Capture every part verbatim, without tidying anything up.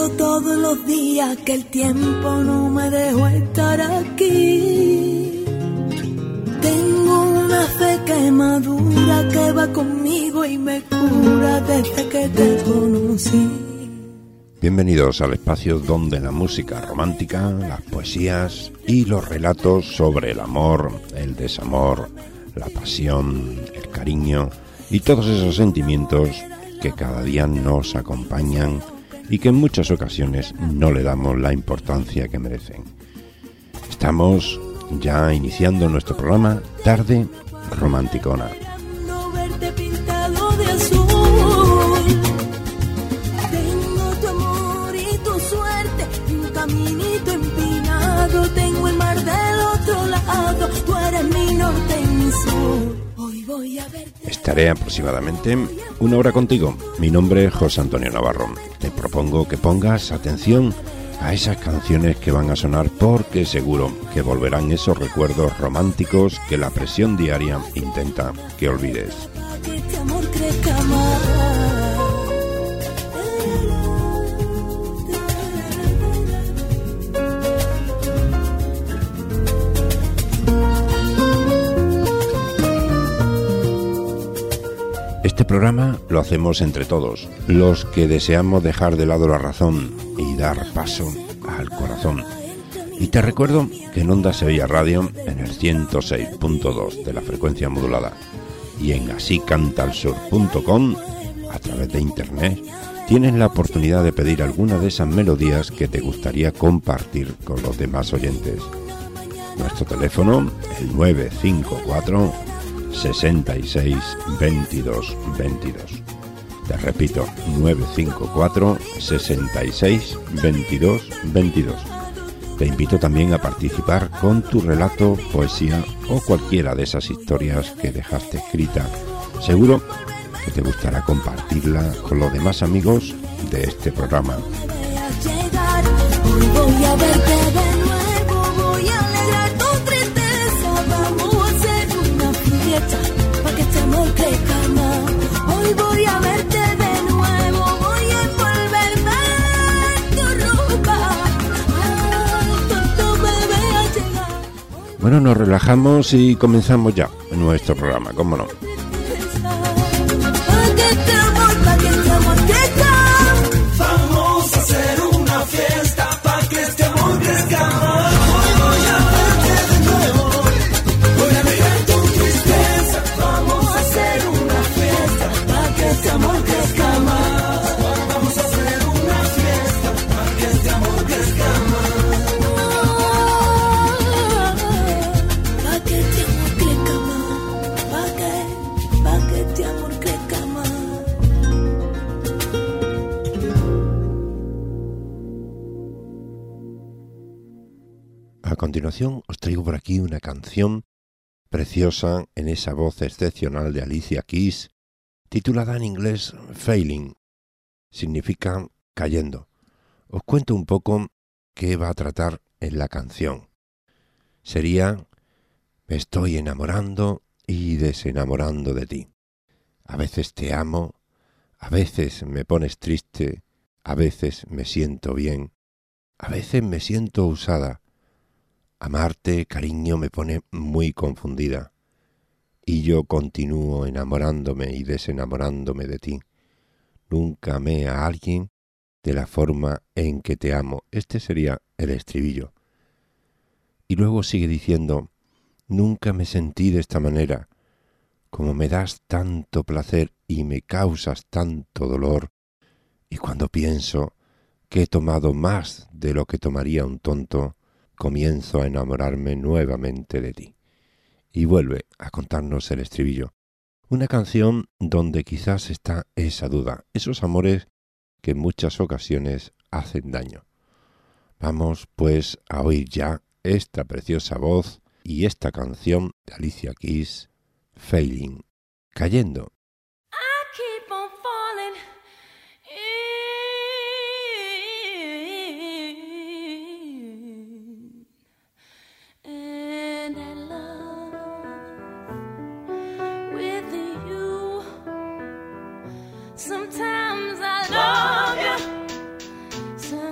todos los días que el tiempo no me dejó estar aquí. Tengo una fe que madura, que va conmigo y me cura desde que te conocí. Bienvenidos al espacio donde la música romántica, las poesías y los relatos sobre el amor, el desamor, la pasión, el cariño y todos esos sentimientos que cada día nos acompañan y que en muchas ocasiones no le damos la importancia que merecen. Estamos ya iniciando nuestro programa Tarde Romanticona. Caminito empinado, tengo el mar del otro lado, tú eres mi norte y mi sur. Hoy voy a verte. Estaré aproximadamente una hora contigo. Mi nombre es José Antonio Navarro. Te propongo que pongas atención a esas canciones que van a sonar porque seguro que volverán esos recuerdos románticos que la presión diaria intenta que olvides. Que este amor crezca más. Este programa lo hacemos entre todos, los que deseamos dejar de lado la razón y dar paso al corazón. Y te recuerdo que en Onda Sevilla Radio, en el ciento seis punto dos de la frecuencia modulada y en así canta el sur punto com, a través de internet, tienes la oportunidad de pedir alguna de esas melodías que te gustaría compartir con los demás oyentes. Nuestro teléfono, el nueve cinco cuatro, sesenta y seis, veintidós, veintidós. Te repito, nueve cinco cuatro, sesenta y seis, veintidós, veintidós. Te invito también a participar con tu relato, poesía o cualquiera de esas historias que dejaste escrita. Seguro que te gustará compartirla con los demás amigos de este programa. Hoy voy a verte de nuevo, voy a alegrar tu tristeza, vamos a hacer una fiesta para que este amor crezca más. Hoy voy a verte de nuevo, voy a envolverme en tu ropa. Ay, tonto bebé a llegar. Bueno, nos relajamos y comenzamos ya nuestro programa, ¿cómo no? Pa' que este amor, pa' que este amor crezca. Vamos a hacer una fiesta para que este amor crezca más. Hoy voy a verte de nuevo, voy a negar tu tristeza. Vamos a hacer una fiesta para que este amor crezca más. Vamos a hacer una fiesta para que este amor crezca más. Pa' que este amor crezca más. Pa' que, pa' que este amor crezca más. A continuación os traigo por aquí una canción preciosa en esa voz excepcional de Alicia Keys, titulada en inglés Failing. Significa cayendo. Os cuento un poco qué va a tratar en la canción. Sería: me estoy enamorando y desenamorando de ti. A veces te amo, a veces me pones triste, a veces me siento bien, a veces me siento usada. Amarte, cariño, me pone muy confundida. Y yo continúo enamorándome y desenamorándome de ti. Nunca amé a alguien de la forma en que te amo. Este sería el estribillo. Y luego sigue diciendo: nunca me sentí de esta manera. Como me das tanto placer y me causas tanto dolor. Y cuando pienso que he tomado más de lo que tomaría un tonto, comienzo a enamorarme nuevamente de ti. Y vuelve a contarnos el estribillo. Una canción donde quizás está esa duda, esos amores que en muchas ocasiones hacen daño. Vamos pues a oír ya esta preciosa voz y esta canción de Alicia Keys, Failing, cayendo. I keep on falling in and in love with you. Sometimes I love you,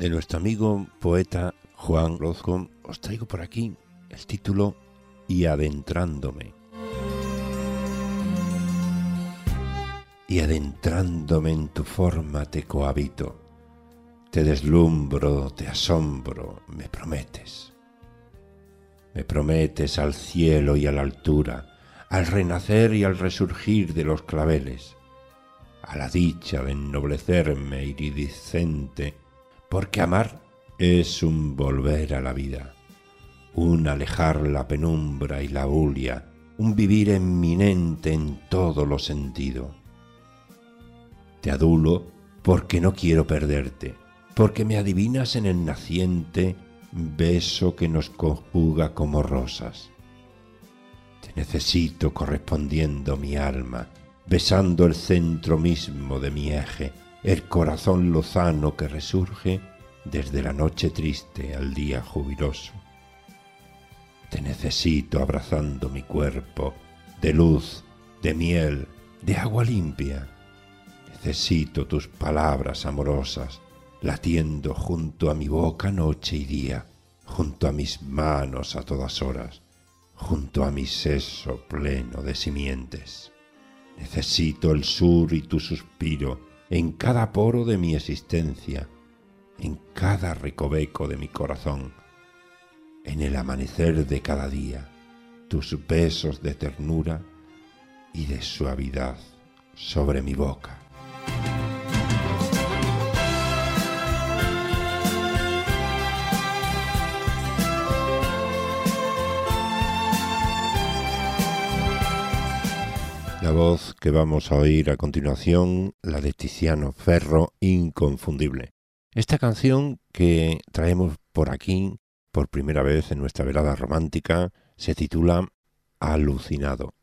de nuestro amigo poeta Juan Orozco, os traigo por aquí el título Y adentrándome. Y adentrándome en tu forma te cohabito, te deslumbro, te asombro, me prometes. Me prometes al cielo y a la altura, al renacer y al resurgir de los claveles, a la dicha de ennoblecerme iridiscente, porque amar es un volver a la vida, un alejar la penumbra y la bulia, un vivir eminente en todo lo sentido. Te adulo porque no quiero perderte, porque me adivinas en el naciente beso que nos conjuga como rosas. Te necesito correspondiendo mi alma, besando el centro mismo de mi eje, el corazón lozano que resurge desde la noche triste al día jubiloso. Te necesito abrazando mi cuerpo, de luz, de miel, de agua limpia. Necesito tus palabras amorosas, latiendo junto a mi boca noche y día, junto a mis manos a todas horas, junto a mi seso pleno de simientes. Necesito el sur y tu suspiro en cada poro de mi existencia, en cada recoveco de mi corazón, en el amanecer de cada día, tus besos de ternura y de suavidad sobre mi boca. La voz que vamos a oír a continuación, la de Tiziano Ferro, inconfundible. Esta canción que traemos por aquí, por primera vez en nuestra velada romántica, se titula Alucinado.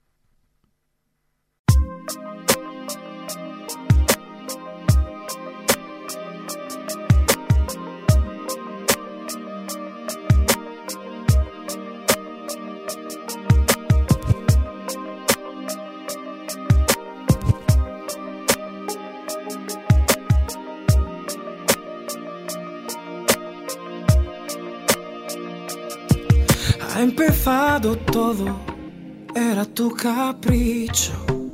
Ha empezado todo, era tu capricho.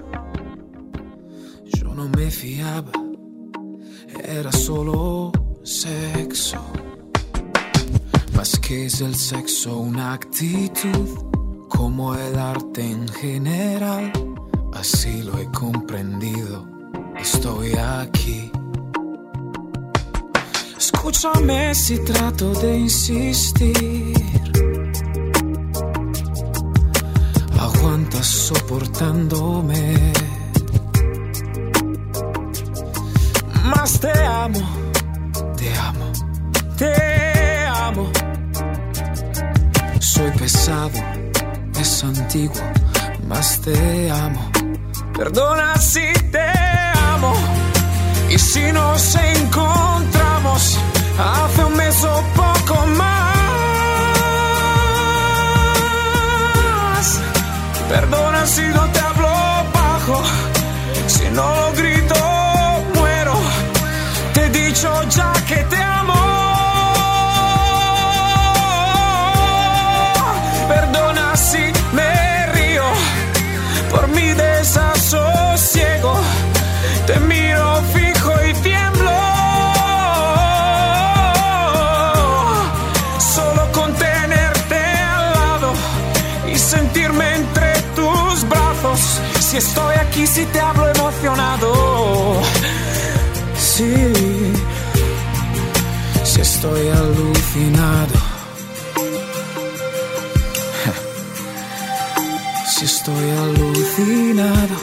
Yo no me fiaba, era solo sexo. Más que es el sexo una actitud, como el arte en general. Así lo he comprendido, estoy aquí. Escúchame si trato de insistir. Aguantas soportándome, más te amo, te amo, te amo. Soy pesado, es antiguo, más te amo. Perdona si te amo, y si nos encontramos hace un mes o poco más. Perdona si no te hablo bajo, si no lo grito muero. Te he dicho ya que te amo. Perdona si me río por mi desasosiego. Te miro fijo y tiemblo. Solo con tenerte al lado y sentirme entre tus brazos. Si estoy aquí, si te hablo emocionado. Sí, si estoy alucinado. Si estoy alucinado.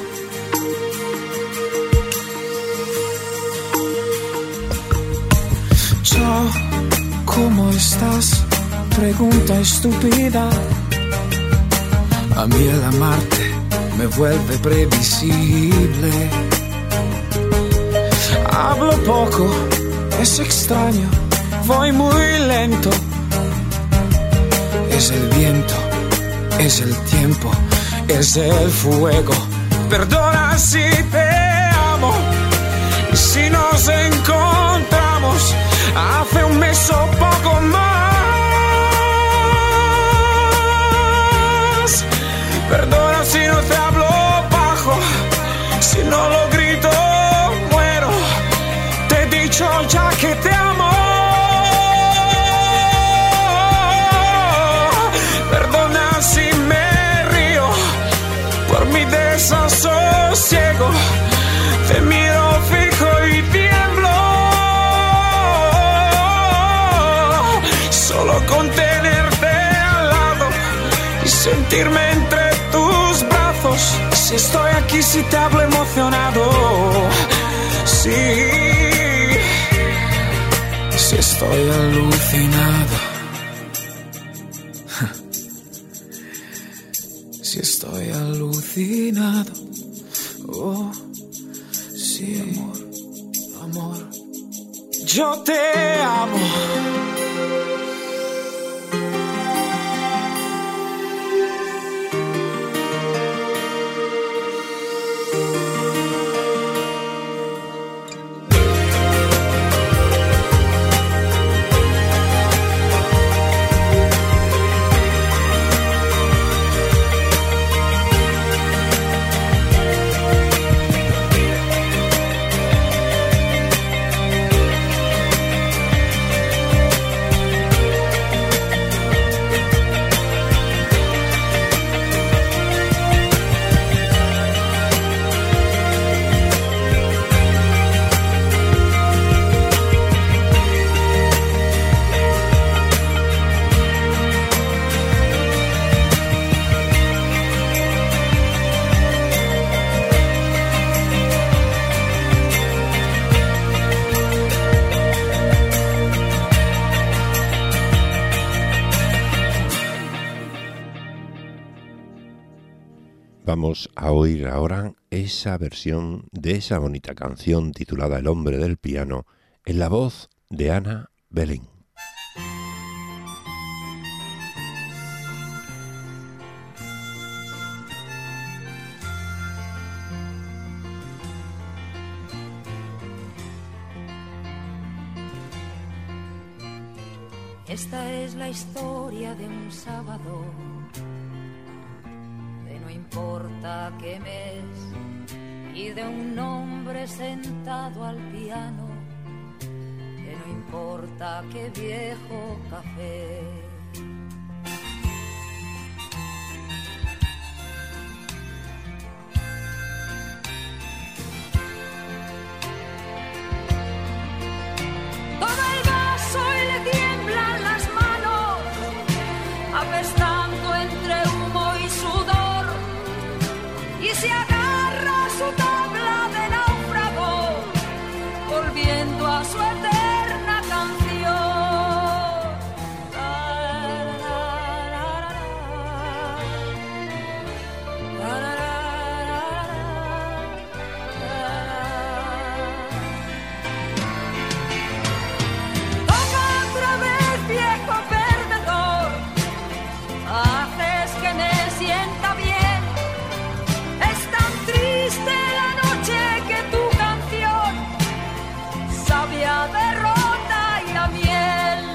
Chao, ¿cómo estás? Pregunta estúpida. A mí el amarte me vuelve previsible. Hablo poco, es extraño, voy muy lento. Es el viento, es el tiempo, es el fuego. Perdona si te amo, y si nos encontramos hace un mes o poco más. Perdona si no te hablo bajo, si no lo grito muero. Te he dicho ya que te amo. Perdona si me río por mi desasosiego. Te miro fijo y tiemblo. Solo con tenerte al lado y sentirme entre tus brazos. Si estoy aquí, si te hablo emocionado. Sí, si estoy alucinado. Si estoy alucinado. Oh, sí, amor, amor. Yo te amo. Vamos a oír ahora esa versión de esa bonita canción titulada El hombre del piano en la voz de Ana Belén. Esta es la historia de un sábado, de no importa qué mes, y de un hombre sentado al piano, de no importa qué viejo café. Apestando entre humo y sudor, y se agarra su tabla de náufrago, volviendo a su eterna canción. Toca otra vez, viejo perdedor, haces que me sienta bien. Es tan triste la noche que tu canción sabe a derrota y a miel.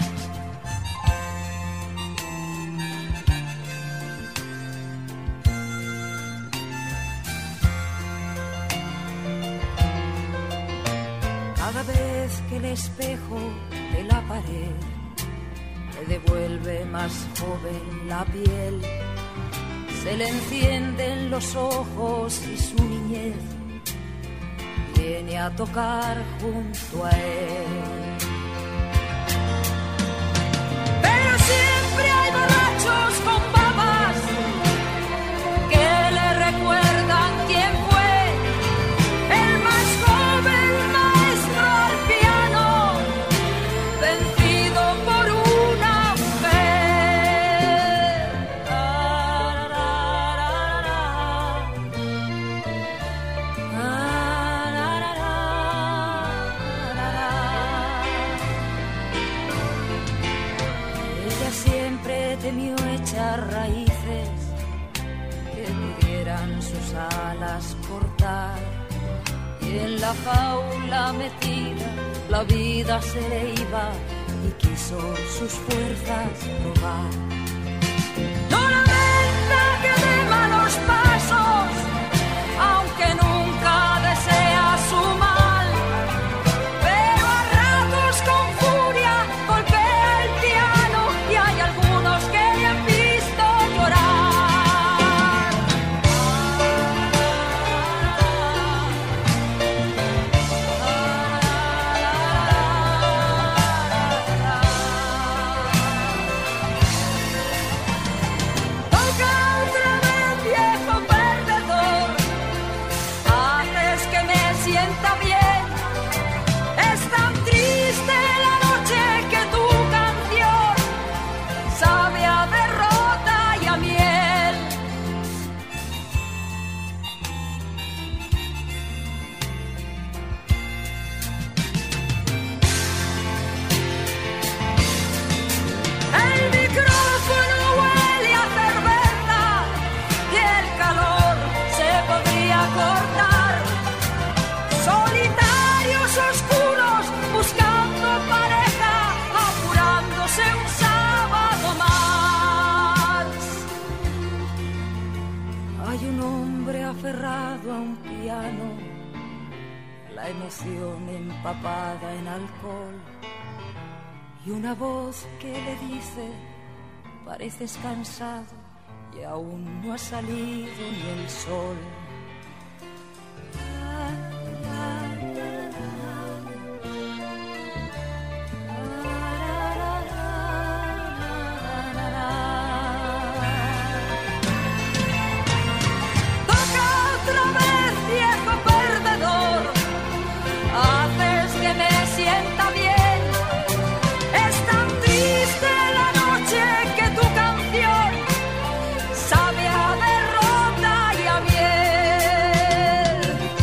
Cada vez que el espejo de la pared le devuelve más joven la piel, se le encienden los ojos y su niñez viene a tocar junto a él. Pero siempre hay borrachos con babas que le recuerdan quién fue el más joven maestro al piano, vencido por una mujer. Ella siempre temió echar raíces que pudieran sus alas cortar, y en la jaula metida la vida se le iba y quiso sus fuerzas probar. No lamenta que dé malos pasos, aunque nunca desea su mal, pero a ratos con furia golpea el piano y hay algunos que le han visto llorar. Toca otra vez, viejo perdedor, haces que me sienta bien. Es tan triste la noche que tu canción sabe a derrota y a miel. El micrófono huele a cerveza y el calor se podría cortar. Solitarios oscuros buscando pareja, apurándose un sábado más. Hay un hombre aferrado a un piano, la emoción empapada en alcohol, y una voz que le dice: pareces cansado y aún no ha salido ni el sol. Toca otra vez, viejo perdedor, haces que me sienta bien. Es tan triste la noche que tu canción sabe a derrota y a miel.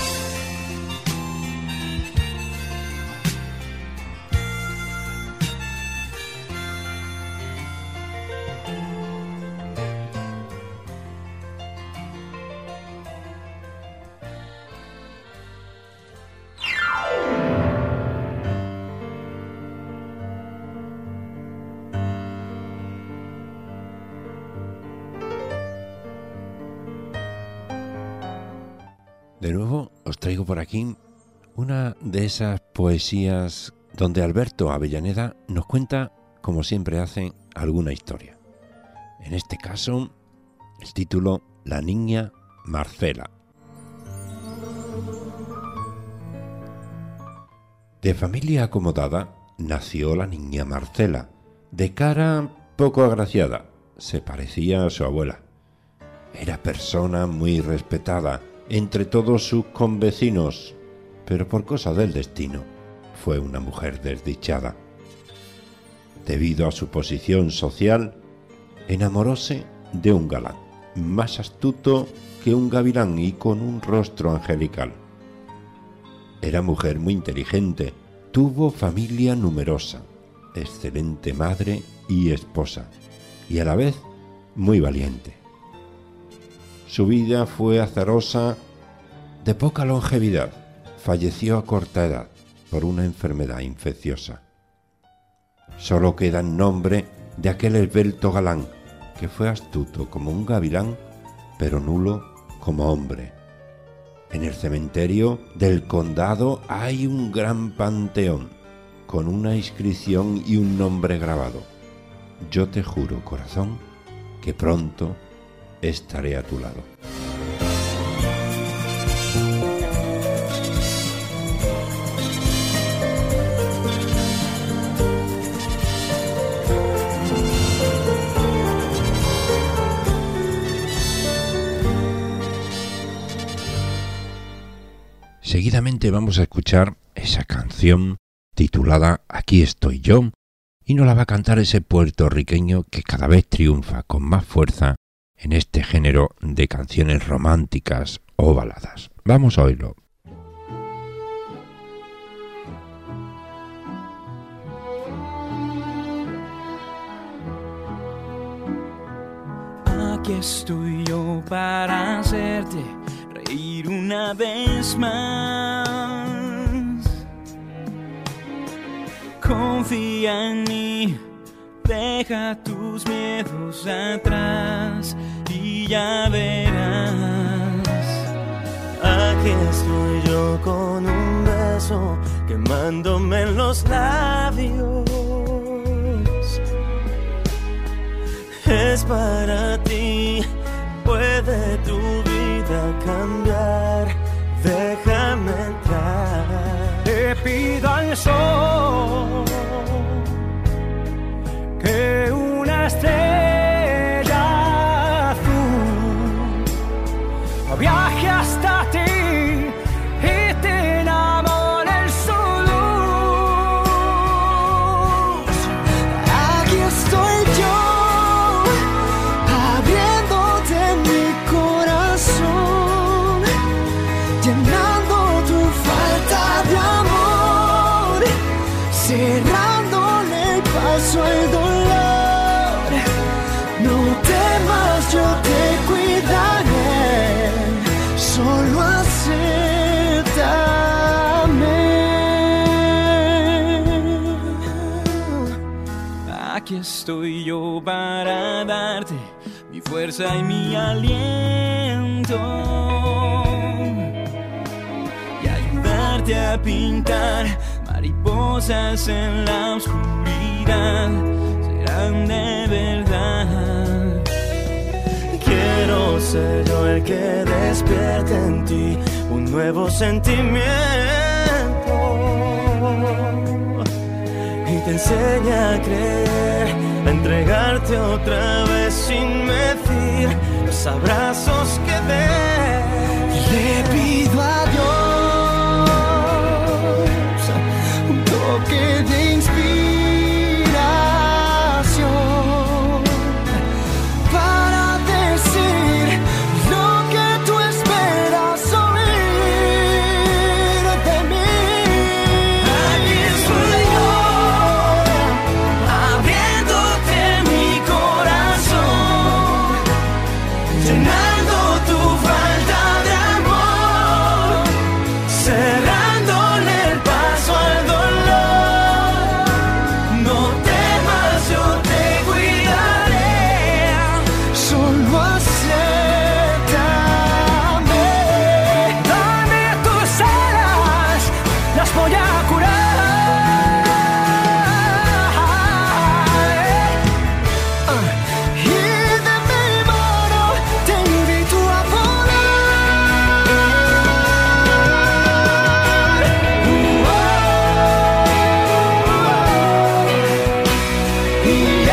De nuevo os traigo por aquí una de esas poesías donde Alberto Avellaneda nos cuenta, como siempre hace, alguna historia. En este caso, el título La niña Marcela. De familia acomodada nació la niña Marcela, de cara poco agraciada, se parecía a su abuela. Era persona muy respetada entre todos sus convecinos, pero por cosa del destino fue una mujer desdichada. Debido a su posición social, enamoróse de un galán, más astuto que un gavilán y con un rostro angelical. Era mujer muy inteligente, tuvo familia numerosa, excelente madre y esposa, y a la vez muy valiente. Su vida fue azarosa, de poca longevidad. Falleció a corta edad por una enfermedad infecciosa. Solo queda el nombre de aquel esbelto galán que fue astuto como un gavilán, pero nulo como hombre. En el cementerio del condado hay un gran panteón con una inscripción y un nombre grabado. Yo te juro, corazón, que pronto estaré a tu lado. Seguidamente vamos a escuchar esa canción titulada Aquí estoy yo, y nos la va a cantar ese puertorriqueño que cada vez triunfa con más fuerza en este género de canciones románticas o baladas. Vamos a oírlo. Aquí estoy yo para hacerte reír una vez más. confía en mí, deja tus miedos atrás y ya verás. Aquí estoy yo con un beso quemándome en los labios. Es para ti, puede tu vida cambiar, déjame entrar. Te pido al sol que una estrella azul viaje hasta ti y te enamore en su luz. Aquí estoy yo, abriéndote mi corazón, llenando tu falta de amor, cerrándole el paso al dolor. No temas, yo te cuidaré, solo acéptame. Aquí estoy yo para darte mi fuerza y mi aliento y ayudarte a pintar mariposas en la oscuridad, serán de verdad. Quiero ser yo el que despierte en ti un nuevo sentimiento y te enseñe a creer, a entregarte otra vez sin medir los abrazos que des. Le pido a Dios un toque de inspiración para decir lo que tú esperas oír de mí. Aquí estoy yo, abriéndote mi corazón, llenando tu falta de amor, cerrándole el paso al dolor. No temas, yo te cuidaré, Solo acéptame. Dame tus alas, las voy a curar. Y de mi mano te invito a volar.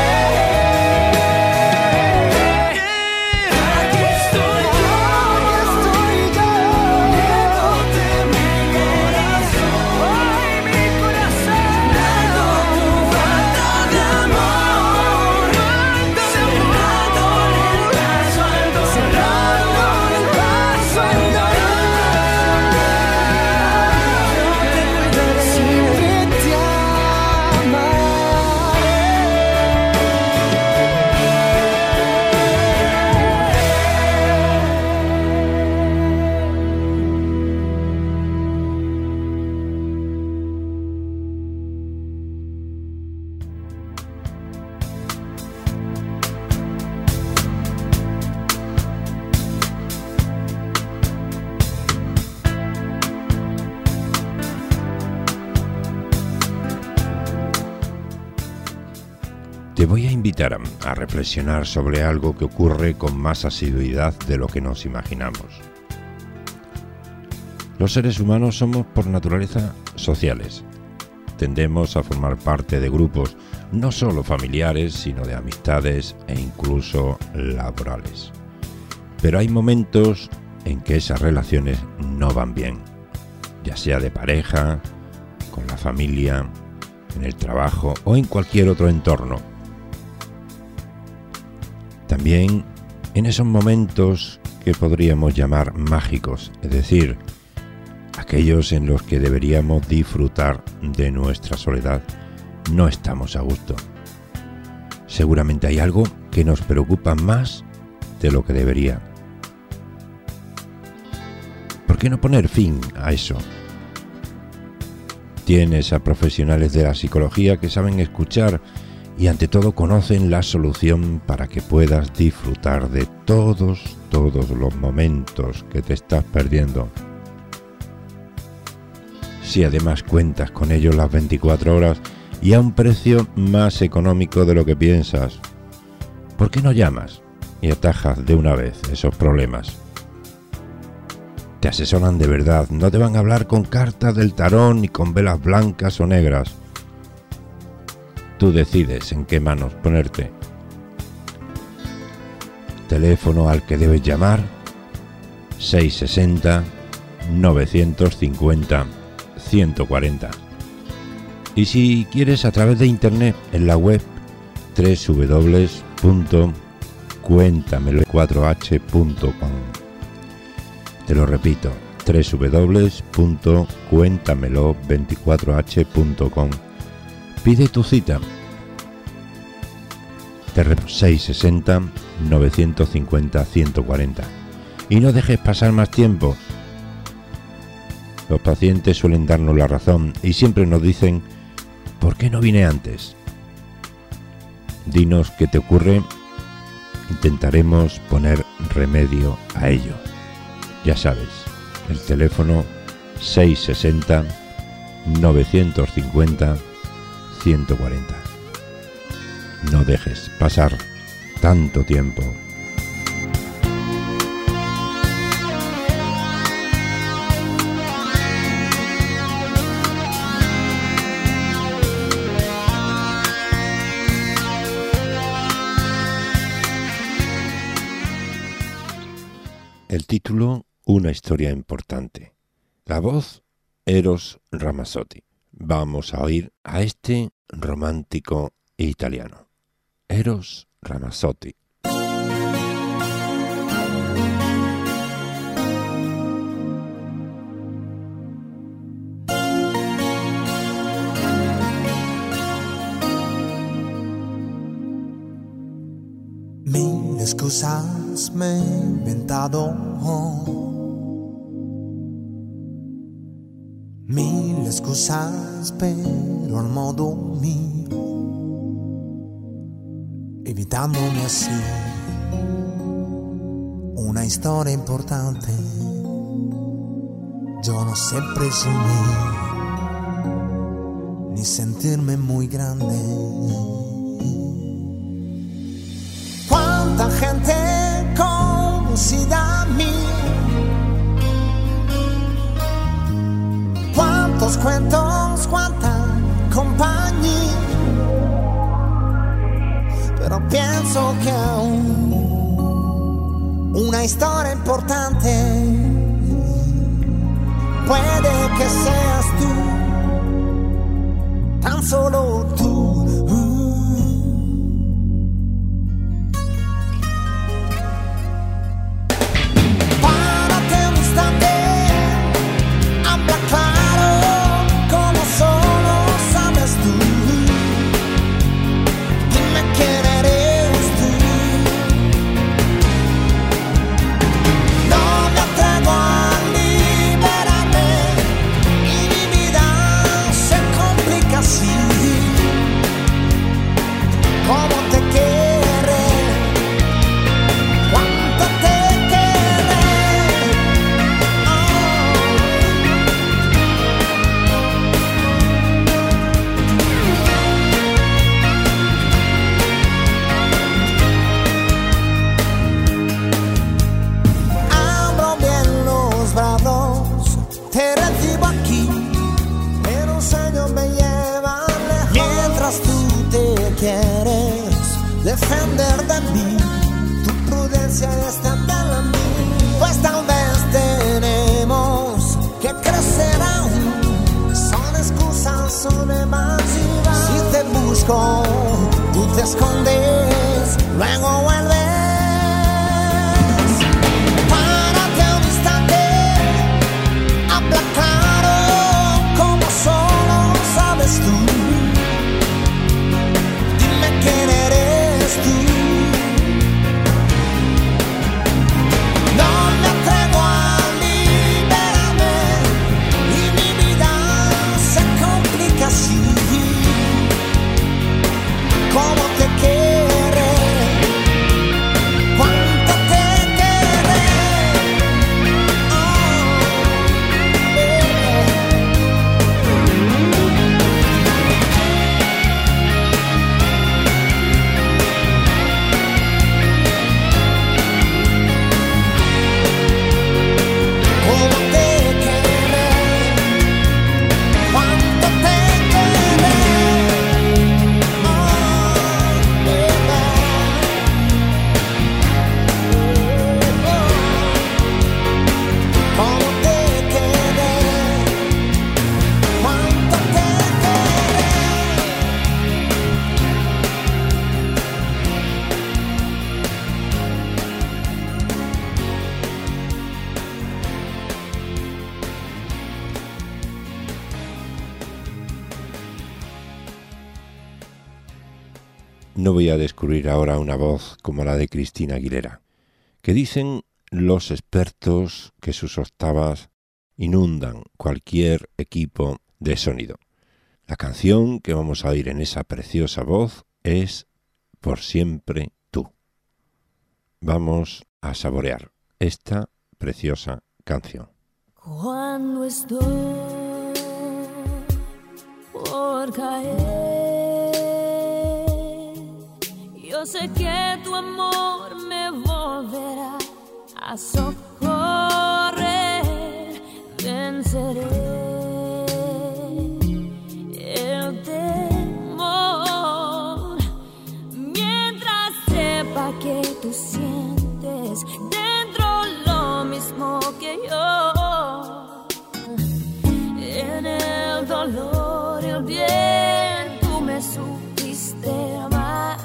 aquí estoy yo, Estoy yo, abriéndote mi corazón, Mi corazón, dando tu falta de amor, cerrándole el paso al dolor. cerrándole el paso al dolor. Siempre te amaré. Te voy a invitar a, a reflexionar sobre algo que ocurre con más asiduidad de lo que nos imaginamos. Los seres humanos somos por naturaleza sociales. Tendemos a formar parte de grupos, no solo familiares, sino de amistades e incluso laborales. Pero hay momentos en que esas relaciones no van bien, ya sea de pareja, con la familia, en el trabajo o en cualquier otro entorno. También en esos momentos que podríamos llamar mágicos, es decir, aquellos en los que deberíamos disfrutar de nuestra soledad, no estamos a gusto. Seguramente hay algo que nos preocupa más de lo que debería. ¿Por qué no poner fin a eso? Tienes a profesionales de la psicología que saben escuchar y ante todo conocen la solución para que puedas disfrutar de todos, todos los momentos que te estás perdiendo. Si además cuentas con ellos las veinticuatro horas y a un precio más económico de lo que piensas, ¿por qué no llamas y atajas de una vez esos problemas? Te asesoran de verdad, no te van a hablar con cartas del tarot ni con velas blancas o negras. Tú decides en qué manos ponerte. Teléfono al que debes llamar: seiscientos sesenta, novecientos cincuenta, ciento cuarenta. Y si quieres, a través de internet, en la web doble u doble u doble u punto cuéntamelo cuatro h punto com. Te lo repito, doble u doble u doble u punto cuéntamelo veinticuatro h punto com. Pide tu cita. Te repito, seiscientos sesenta, novecientos cincuenta, ciento cuarenta. Y no dejes pasar más tiempo. Los pacientes suelen darnos la razón y siempre nos dicen: ¿por qué no vine antes? Dinos qué te ocurre. Intentaremos poner remedio a ello. Ya sabes, el teléfono seiscientos sesenta, novecientos cincuenta, ciento cuarenta. No dejes pasar tanto tiempo. El título: Una historia importante. La voz: Eros Ramazzotti. Vamos a oír a este romántico italiano, Eros Ramazzotti. Mille excusas me he inventado, mille excusas pero al modo mío, evitándome así una historia importante. Yo no sé presumir ni sentirme muy grande. Cuánta gente conocida a mí, cuántos cuentos, cuánta compañía, pero pienso que aún una historia importante puede que seas tú, tan solo tú. Defender de mí, tu prudencia es también la mía. Pues tal vez tenemos que crecer aún. Son excusas, son evasivas. Si te busco, tú te escondes, luego vuelves. Párate un instante, habla claro, como solo sabes tú. Dime quién eres tú. no voy a descubrir ahora una voz como la de Cristina Aguilera, que dicen los expertos que sus octavas inundan cualquier equipo de sonido. La canción que vamos a oír en esa preciosa voz es Por siempre tú. Vamos a saborear esta preciosa canción. Cuando estoy por caer, yo sé que tu amor me volverá a socorrer. Venceré el temor mientras sepa que tú sientes dentro lo mismo que yo. En el dolor y el bien tú me supiste amar.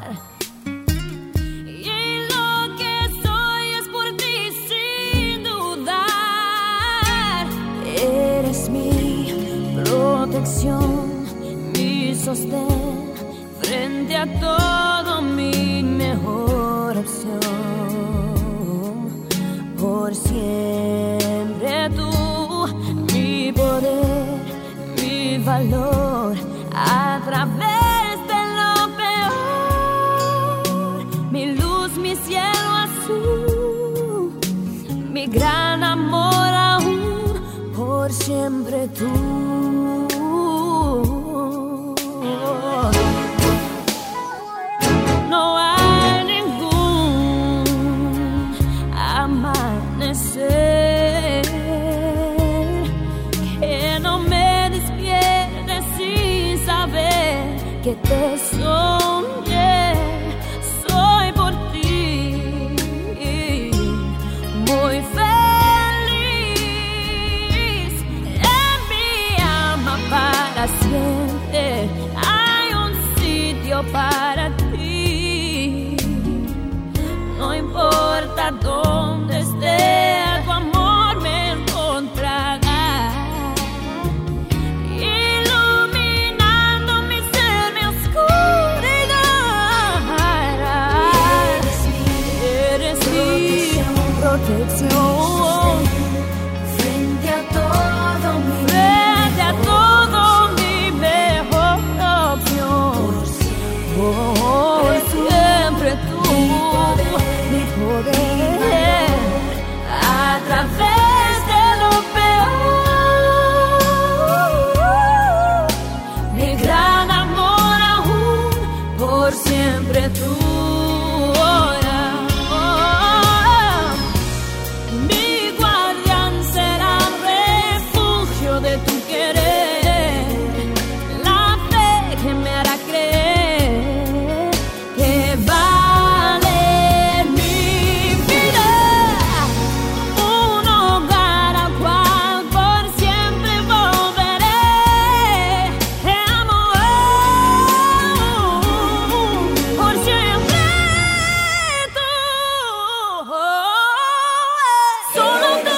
Y lo que soy es por ti sin dudar. Eres mi protección, mi sostén frente a todo, mi mejor opción. Por siempre tú, mi poder, mi valor, a través de lo peor, mi luz, mi cielo azul, mi gran amor aún, por siempre tú. No hay ningún amanecer que no me despierte sin saber que te soñé. Soy por ti muy feliz. En mi alma para siempre hay un sitio para ti. No importa dónde esté, tu amor me encontrará, iluminando mi ser, mi oscuridad. Eres mi protección frente a todo mi, frente a todo mi mejor opción. Por siempre tú, mi poder, a través de lo peor, mi gran amor aún, por siempre tú. Mi guardián será refugio de tu querer, la fe que me hará creer que vale mi vida, un hogar al cual por siempre volveré. Amor, por siempre tú, solo tú.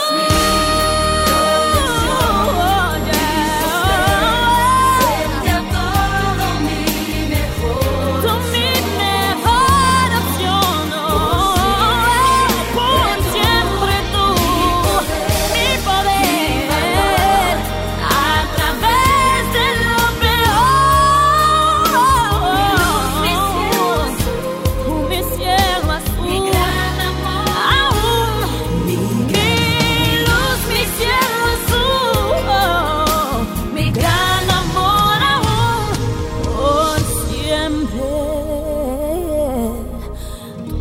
Frente a todo mi mejor, tú mi mejor opción. Por siempre tú, mi poder, a través de lo peor, mi cielo azul, mi gran amor aún, mi luz, mi cielo azul, mi gran amor aún, por siempre tú.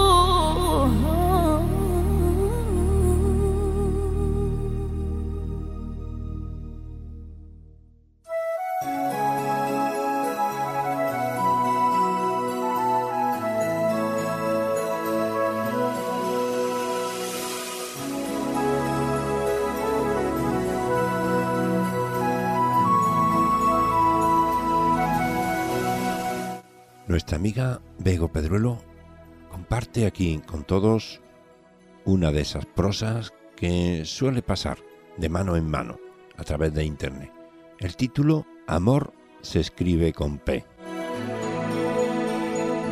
Nuestra amiga Bego Pedruelo comparte aquí con todos una de esas prosas que suele pasar de mano en mano a través de internet. El título, Amor, se escribe con P.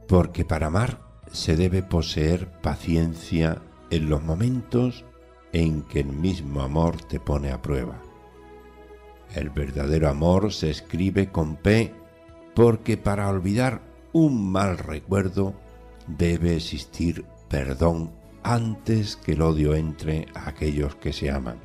porque para amar se debe poseer paciencia en los momentos en que el mismo amor te pone a prueba. El verdadero amor se escribe con P porque para olvidar un mal recuerdo debe existir perdón antes que el odio entre a aquellos que se aman.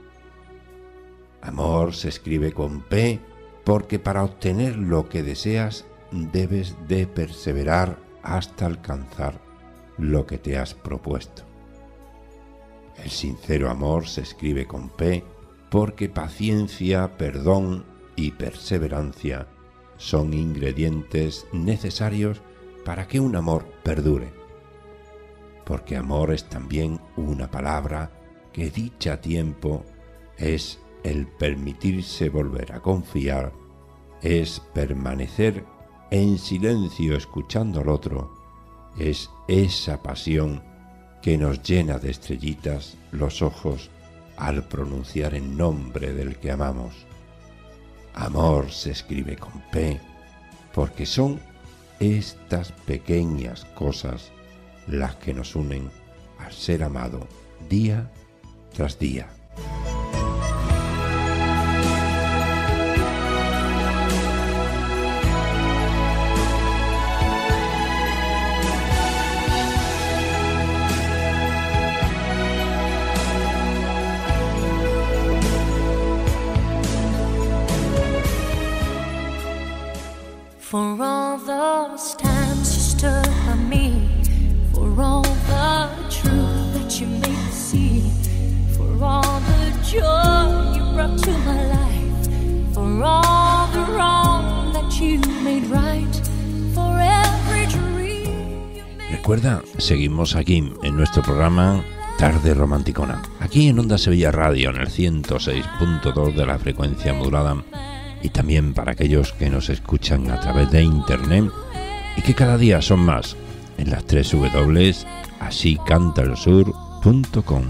Amor se escribe con P porque para obtener lo que deseas debes de perseverar hasta alcanzar lo que te has propuesto. El sincero amor se escribe con P porque paciencia, perdón y perseverancia son ingredientes necesarios para que un amor perdure. Porque amor es también una palabra que dicha a tiempo es el permitirse volver a confiar, es permanecer en silencio escuchando al otro, es esa pasión que nos llena de estrellitas los ojos al pronunciar el nombre del que amamos. Amor se escribe con P porque son estas pequeñas cosas las que nos unen al ser amado día tras día. For all those times you stood by me, for all the truth that you made me see, for all the joy you brought to my life, for all the wrong that you made right, for every dream you made. Recuerda, seguimos aquí en nuestro programa Tarde Romanticona, aquí en Onda Sevilla Radio, en el ciento seis punto dos de la frecuencia modulada, y también para aquellos que nos escuchan a través de internet y que cada día son más en las tres w w punto así canta el sur punto com.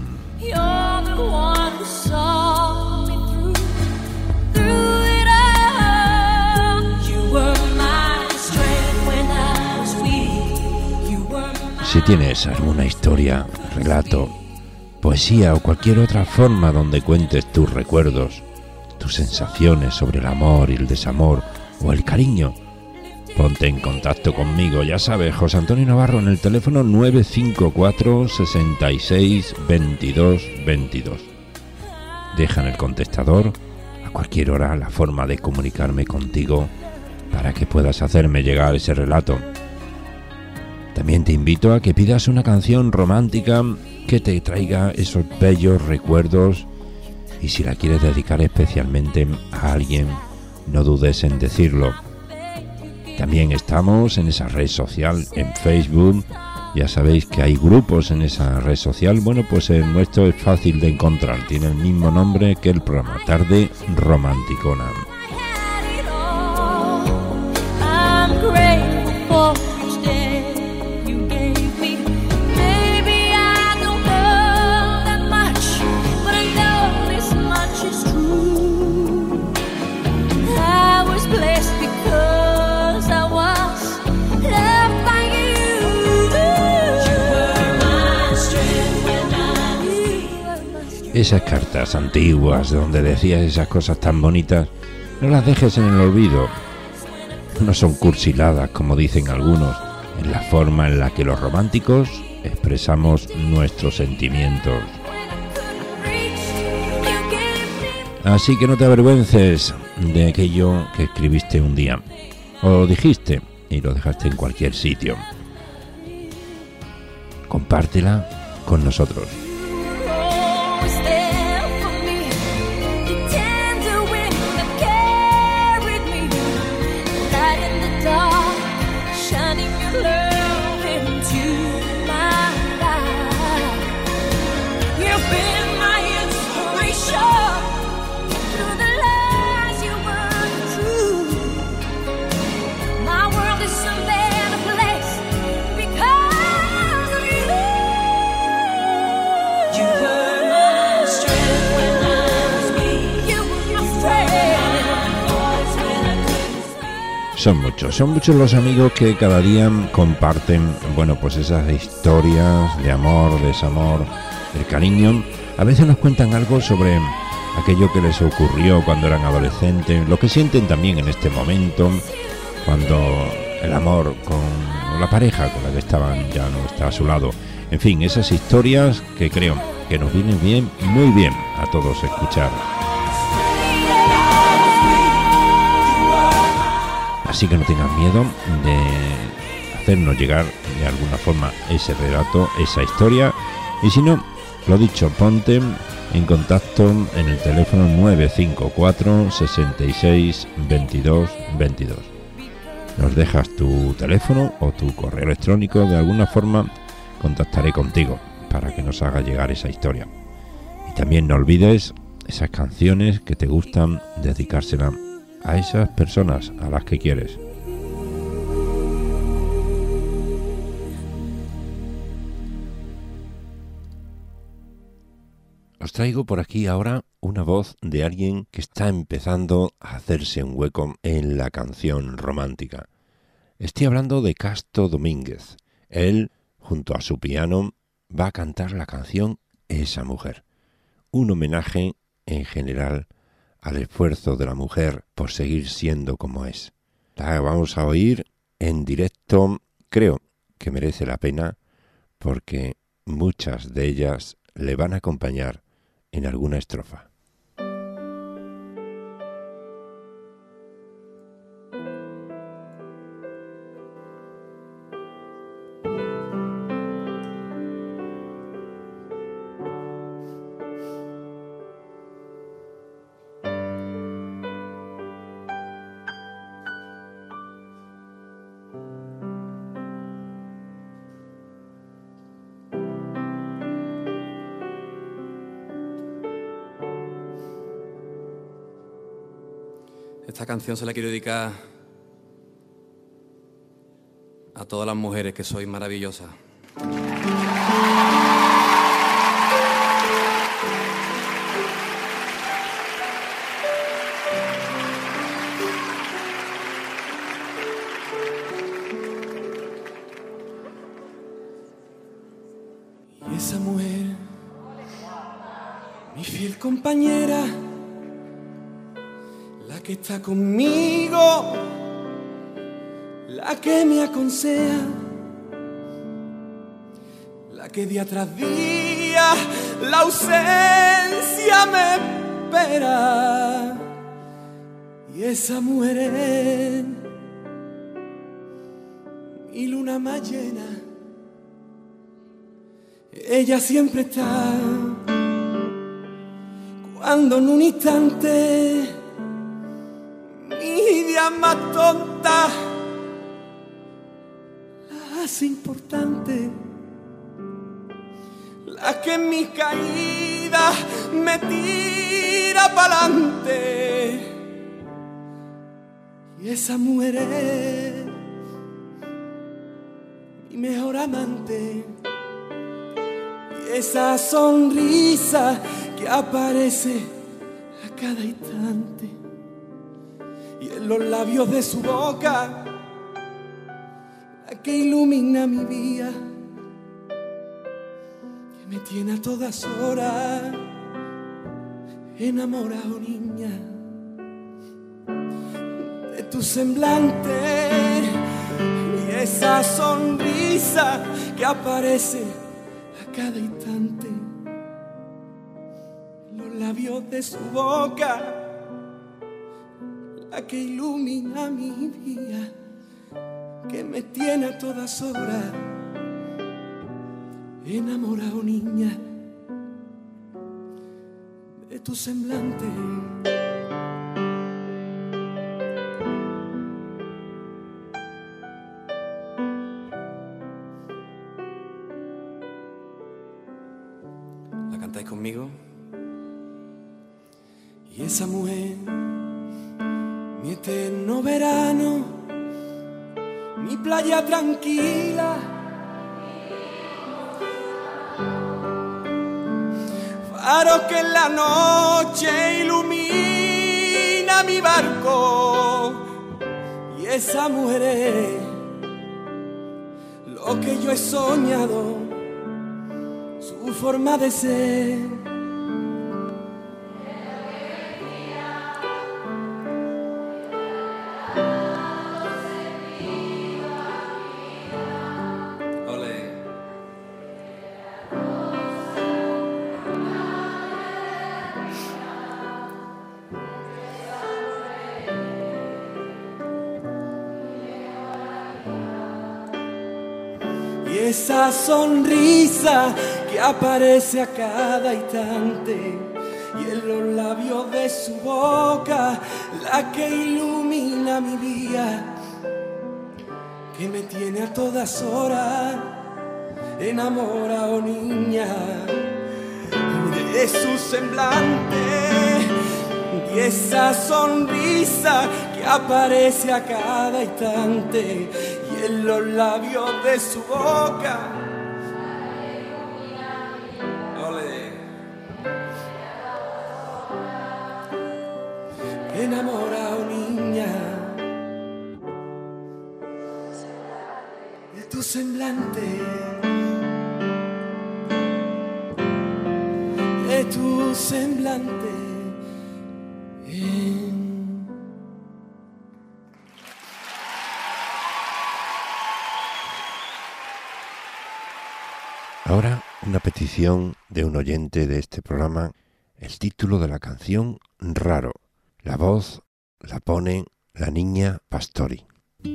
Si tienes alguna historia, relato, poesía o cualquier otra forma donde cuentes tus recuerdos, tus sensaciones sobre el amor y el desamor o el cariño, ponte en contacto conmigo. Ya sabes, José Antonio Navarro en el teléfono nueve cinco cuatro, sesenta y seis, veintidós veintidós. Deja en el contestador a cualquier hora la forma de comunicarme contigo para que puedas hacerme llegar ese relato. También te invito a que pidas una canción romántica que te traiga esos bellos recuerdos. Y si la quieres dedicar especialmente a alguien, no dudes en decirlo. También estamos en esa red social, en Facebook. Ya sabéis que hay grupos en esa red social. Bueno, pues el nuestro es fácil de encontrar. Tiene el mismo nombre que el programa, Tarde Romanticona. Esas cartas antiguas donde decías esas cosas tan bonitas, no las dejes en el olvido. No son cursiladas, como dicen algunos, en la forma en la que los románticos expresamos nuestros sentimientos. Así que no te avergüences de aquello que escribiste un día, o dijiste y lo dejaste en cualquier sitio. Compártela con nosotros. Son muchos, son muchos los amigos que cada día comparten, bueno, pues esas historias de amor, desamor, de cariño. A veces nos cuentan algo sobre aquello que les ocurrió cuando eran adolescentes, lo que sienten también en este momento, cuando el amor con la pareja con la que estaban ya no está a su lado. En fin, esas historias que creo que nos vienen bien, muy bien a todos escuchar. Así que no tengan miedo de hacernos llegar de alguna forma ese relato, esa historia. Y si no, lo dicho, ponte en contacto en el teléfono nueve cinco cuatro, seis seis, veintidós, veintidós. Nos dejas tu teléfono o tu correo electrónico, de alguna forma contactaré contigo para que nos haga llegar esa historia. Y también no olvides esas canciones que te gustan, dedicárselas a esas personas a las que quieres. Os traigo por aquí ahora una voz de alguien que está empezando a hacerse un hueco en la canción romántica. Estoy hablando de Casto Domínguez. Él, junto a su piano, va a cantar la canción Esa Mujer. Un homenaje, en general, al esfuerzo de la mujer por seguir siendo como es. La vamos a oír en directo. Creo que merece la pena porque muchas de ellas le van a acompañar en alguna estrofa. Esta canción se la quiero dedicar a todas las mujeres que sois maravillosas. Y esa mujer, mi fiel compañera, que está conmigo, la que me aconseja, la que día tras día la ausencia me espera. Y esa mujer es mi luna más llena, ella siempre está cuando en un instante idea más tonta la hace importante, la que en mis caídas me tira pa'lante. Y esa mujer es mi mejor amante, y esa sonrisa que aparece a cada instante, y en los labios de su boca, la que ilumina mi día, que me tiene a todas horas enamorado, niña, de tu semblante y esa sonrisa que aparece a cada instante, en los labios de su boca, la que ilumina mi día, que me tiene a todas horas enamorado, niña, de tu semblante. ¿La cantáis conmigo? Y esa mujer, mi eterno verano, mi playa tranquila, faro que en la noche ilumina mi barco, y esa mujer es lo que yo he soñado, su forma de ser. Esa sonrisa que aparece a cada instante y en los labios de su boca, la que ilumina mi día, que me tiene a todas horas enamorado, niña, de su semblante y esa sonrisa que aparece a cada instante y en los labios de su boca. Ole. Enamorado, niña, de tu semblante, de tu semblante. Ahora una petición de un oyente de este programa, el título de la canción Raro. La voz la pone la niña Pastori.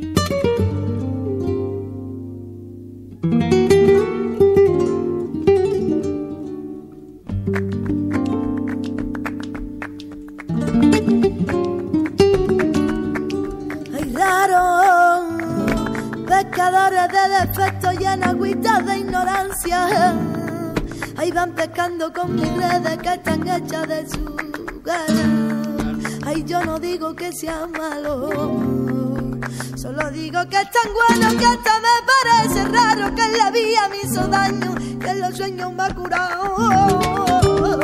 Ay, raro, pescadores de defectos y en agüitas de ignorancia. Ahí van pescando con mis redes que están hechas de su gana. Ay, yo no digo que sea malo, solo digo que es tan bueno que hasta me parece raro que en la vida me hizo daño, que en los sueños me ha curado.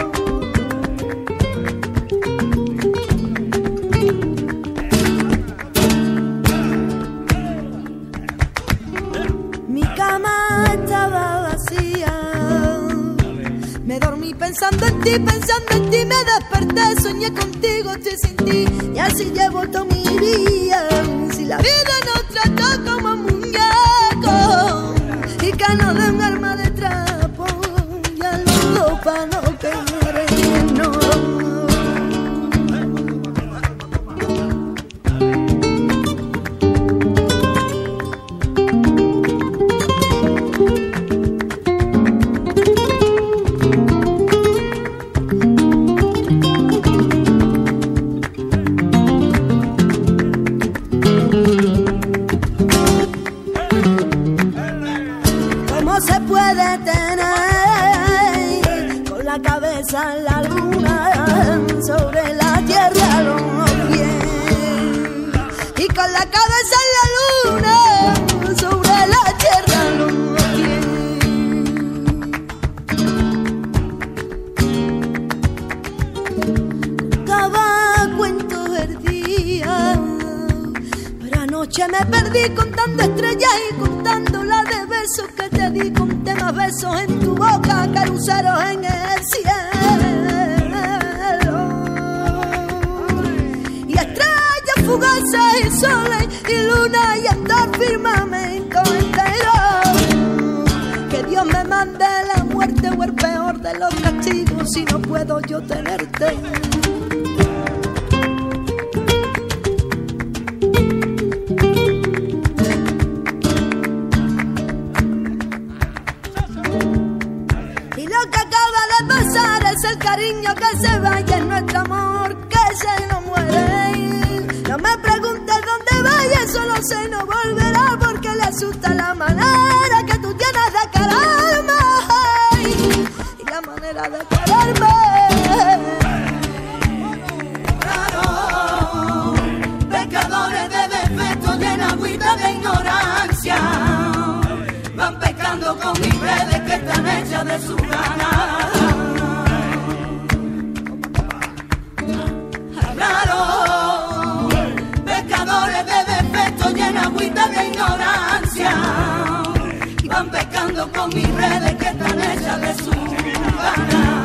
Mi cama estaba vacía, me dormí pensando en ti, pensando en ti, me desperté, soñé contigo, estoy sin ti, y así llevo toda mi vida. Si la vida nos trató como muñecos y que nos den un arma de trapo, ya los dos pa' no quemar el no. La luna sobre la tierra los pies y con la cabeza en la luna sobre la tierra los pies. Contaba cuentos del día, pero anoche me perdí contando estrellas y contando la de besos que te di. Conté más besos en tu boca que luceros en el cielo. Fugaces y soles y luna y hasta el firmamento entero. Que Dios me mande la muerte o el peor de los castigos si no puedo yo tenerte. Y lo que acaba de pasar es el cariño que se vaya, en nuestro amor que se nos muere. No me preguntes dónde vaya, solo sé no volverá porque le asusta la manera que tú tienes de quererme y la manera de quererme. Raro, pecadores de defectos y en agüita de ignorancia, van pescando con mis redes que están hechas de su gana. Raro, de defectos son mis redes que están hechas de su gana.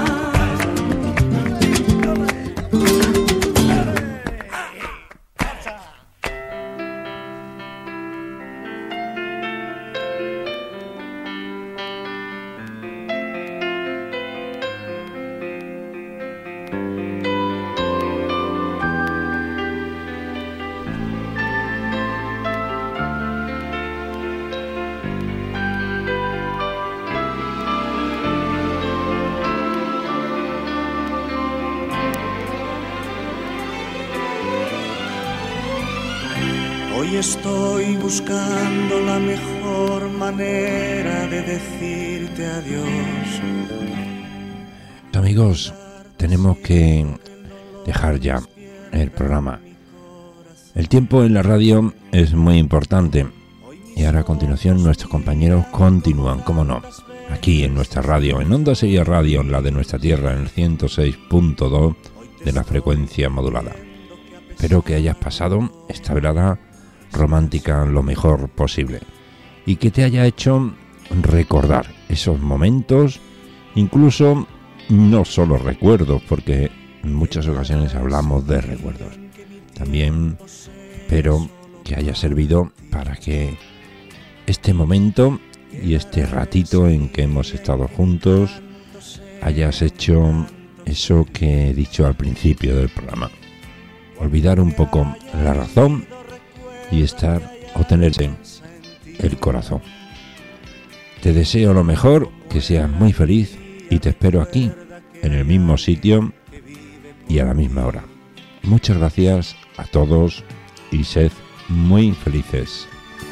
Hoy estoy buscando la mejor manera de decirte adiós. Amigos, tenemos que dejar ya el programa. El tiempo en la radio es muy importante y ahora a continuación nuestros compañeros continúan, como no, aquí en nuestra radio, en Onda Sevilla Radio, en la de nuestra tierra, en el ciento seis punto dos de la frecuencia modulada. Espero que hayas pasado esta velada romántica lo mejor posible y que te haya hecho recordar esos momentos, incluso no solo recuerdos, porque en muchas ocasiones hablamos de recuerdos. También espero que haya servido para que este momento y este ratito en que hemos estado juntos hayas hecho eso que he dicho al principio del programa: olvidar un poco la razón y estar o tenerse el corazón. Te deseo lo mejor, que seas muy feliz y te espero aquí, en el mismo sitio y a la misma hora. Muchas gracias a todos y sed muy felices.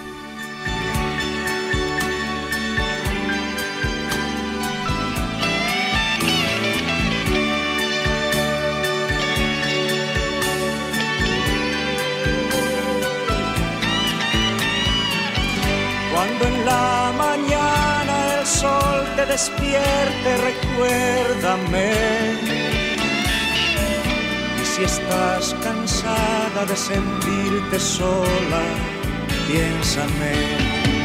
Cuando en la mañana el sol te despierte, recuérdame. Y si estás cansada de sentirte sola, piénsame.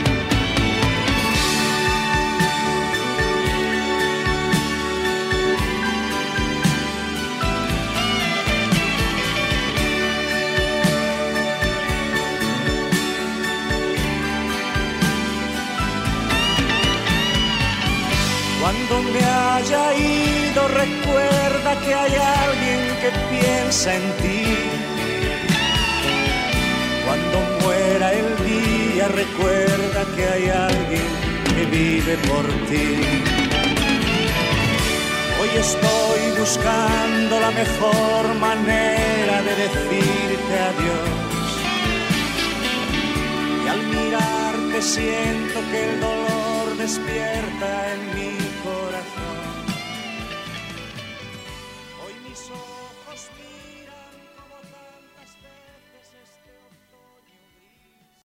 Cuando me haya ido, recuerda que hay alguien que piensa en ti. Cuando muera el día, recuerda que hay alguien que vive por ti. Hoy estoy buscando la mejor manera de decirte adiós. Y al mirarte siento que el dolor despierta en mí. Hoy mis ojos